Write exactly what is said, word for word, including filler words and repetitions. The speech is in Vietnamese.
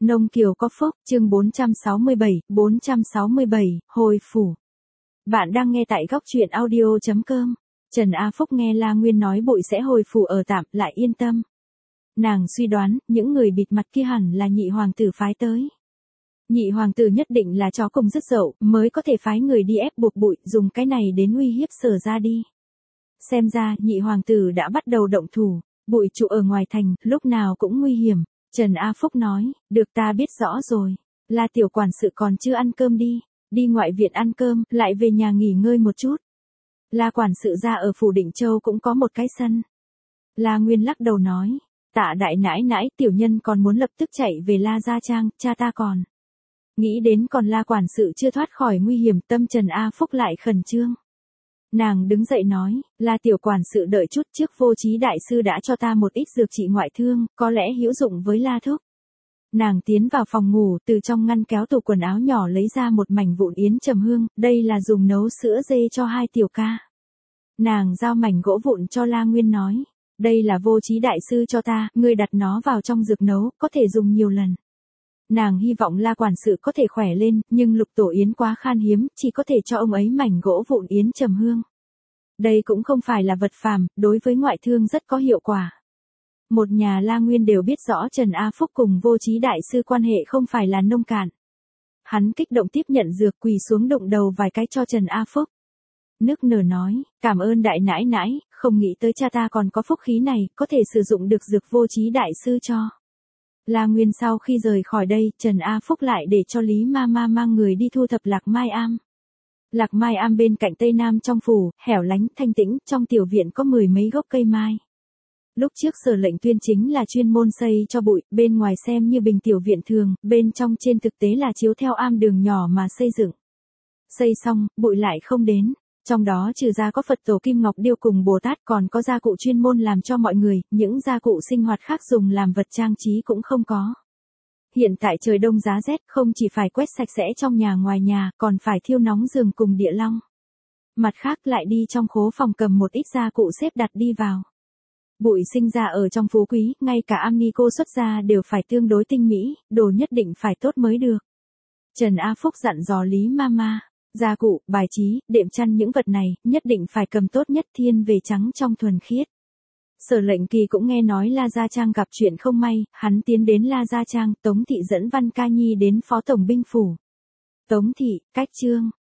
Nông Kiều có phúc, chương bốn trăm sáu mươi bảy, bốn trăm sáu mươi bảy, hồi phủ. Bạn đang nghe tại góc truyện audio chấm com. Trần A Phúc nghe La Nguyên nói Bụi sẽ hồi phủ ở tạm, lại yên tâm. Nàng suy đoán, những người bịt mặt kia hẳn là nhị hoàng tử phái tới. Nhị hoàng tử nhất định là chó cùng rứt dậu, mới có thể phái người đi ép buộc Bụi, dùng cái này đến uy hiếp Sở ra đi. Xem ra, nhị hoàng tử đã bắt đầu động thủ, Bụi trụ ở ngoài thành, lúc nào cũng nguy hiểm. Trần A Phúc nói, được ta biết rõ rồi, là tiểu quản sự còn chưa ăn cơm đi, đi ngoại viện ăn cơm, lại về nhà nghỉ ngơi một chút. La quản sự ra ở phủ Định Châu cũng có một cái sân. La Nguyên lắc đầu nói, Tạ đại nãi nãi, tiểu nhân còn muốn lập tức chạy về La Gia Trang, cha ta còn. Nghĩ đến còn La quản sự chưa thoát khỏi nguy hiểm, tâm Trần A Phúc lại khẩn trương. Nàng đứng dậy nói, là tiểu quản sự đợi chút, trước Vô Chí đại sư đã cho ta một ít dược trị ngoại thương, có lẽ hữu dụng với La thúc. Nàng tiến vào phòng ngủ, từ trong ngăn kéo tủ quần áo nhỏ lấy ra một mảnh vụn yến trầm hương, đây là dùng nấu sữa dê cho hai tiểu ca. Nàng giao mảnh gỗ vụn cho La Nguyên nói, đây là Vô Chí đại sư cho ta, ngươi đặt nó vào trong dược nấu, có thể dùng nhiều lần. Nàng hy vọng La quản sự có thể khỏe lên, nhưng lục tổ yến quá khan hiếm, chỉ có thể cho ông ấy mảnh gỗ vụn yến trầm hương. Đây cũng không phải là vật phàm, đối với ngoại thương rất có hiệu quả. Một nhà La Nguyên đều biết rõ Trần A Phúc cùng Vô Chí đại sư quan hệ không phải là nông cạn. Hắn kích động tiếp nhận dược, quỳ xuống đụng đầu vài cái cho Trần A Phúc. Nức nở nói, cảm ơn đại nãi nãi, không nghĩ tới cha ta còn có phúc khí này, có thể sử dụng được dược Vô Chí đại sư cho. La Nguyên sau khi rời khỏi đây, Trần A Phúc lại để cho Lý Ma Ma mang người đi thu thập Lạc Mai Am. Lạc Mai Am bên cạnh Tây Nam trong phủ, hẻo lánh, thanh tĩnh, trong tiểu viện có mười mấy gốc cây mai. Lúc trước Sở lệnh tuyên chính là chuyên môn xây cho Bụi, bên ngoài xem như bình tiểu viện thường, bên trong trên thực tế là chiếu theo am đường nhỏ mà xây dựng. Xây xong, Bụi lại không đến. Trong đó trừ ra có Phật tổ Kim Ngọc Điêu cùng Bồ Tát còn có gia cụ chuyên môn làm cho mọi người, những gia cụ sinh hoạt khác dùng làm vật trang trí cũng không có. Hiện tại trời đông giá rét không chỉ phải quét sạch sẽ trong nhà ngoài nhà, còn phải thiêu nóng giường cùng địa long. Mặt khác lại đi trong khố phòng cầm một ít gia cụ xếp đặt đi vào. Bụi sinh ra ở trong phú quý, ngay cả am ni cô xuất gia đều phải tương đối tinh mỹ, đồ nhất định phải tốt mới được. Trần A Phúc dặn dò Lý Mama. Gia cụ, bài trí, đệm chăn những vật này, nhất định phải cầm tốt nhất, thiên về trắng trong thuần khiết. Sở lệnh kỳ cũng nghe nói La Gia Trang gặp chuyện không may, hắn tiến đến La Gia Trang, Tống Thị dẫn Văn Ca Nhi đến phó tổng binh phủ. Tống Thị, cách trương,